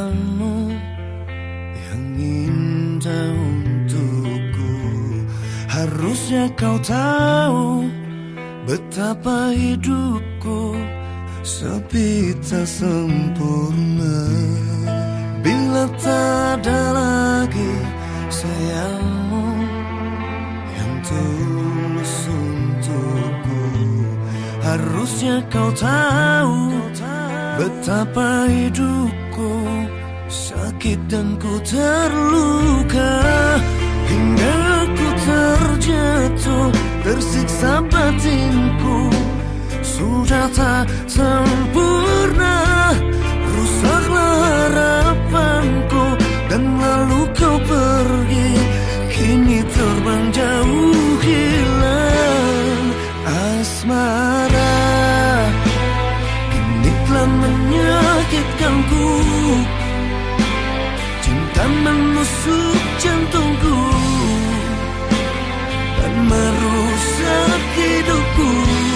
sayamu yang indah untukku. Harusnya kau tahu betapa hidupku sepi tak sempurna bila tak ada lagi sayangmu yang tulus untukku. Harusnya kau tahu betapa hidupku sakit dan ku terluka, hingga ku terjatuh, tersiksa batinku. Sudah tak sempurna, rusaklah harapanku, dan lalu kau pergi, kini terbang jauh hilang. Asmara kini telah menyakitkanku, cinta menusuk jantungku dan merusak hidupku.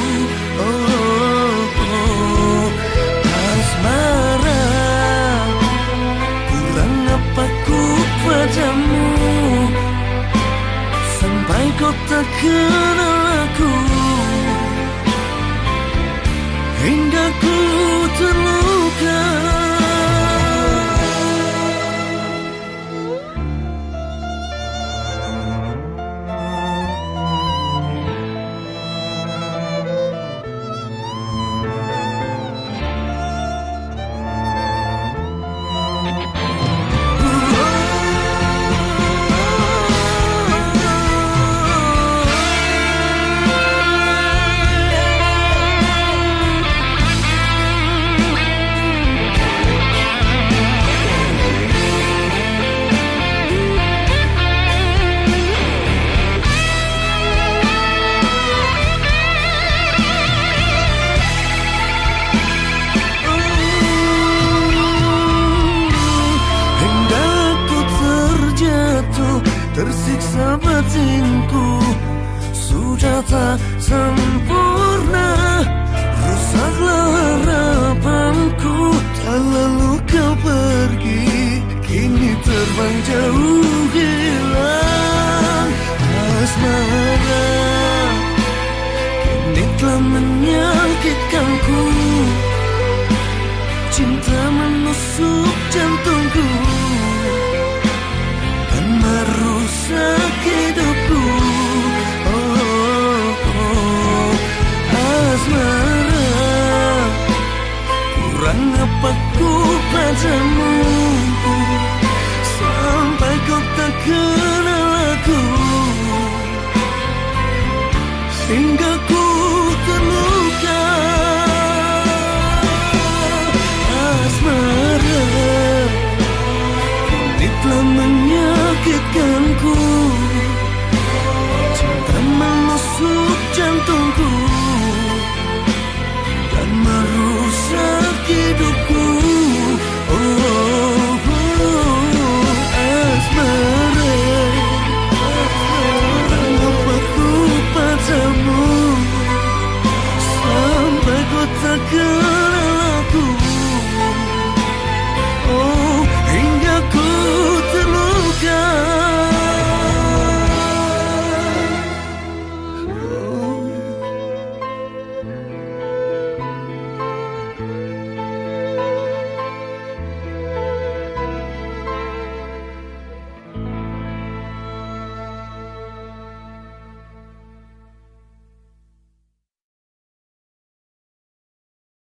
Asmara, kurang apa ku padamu sampai kau tak kenal aku, hingga ku terluka. Tersiksa batinku, sudah tak sempurna, rusaklah harapanku, dan lalu kau pergi, kini terbang jauh hilang. Asmara kini telah menyakitkanku, cinta menusuk jantungku dan merusak hidupku. Asmara, kurang apa ku padamu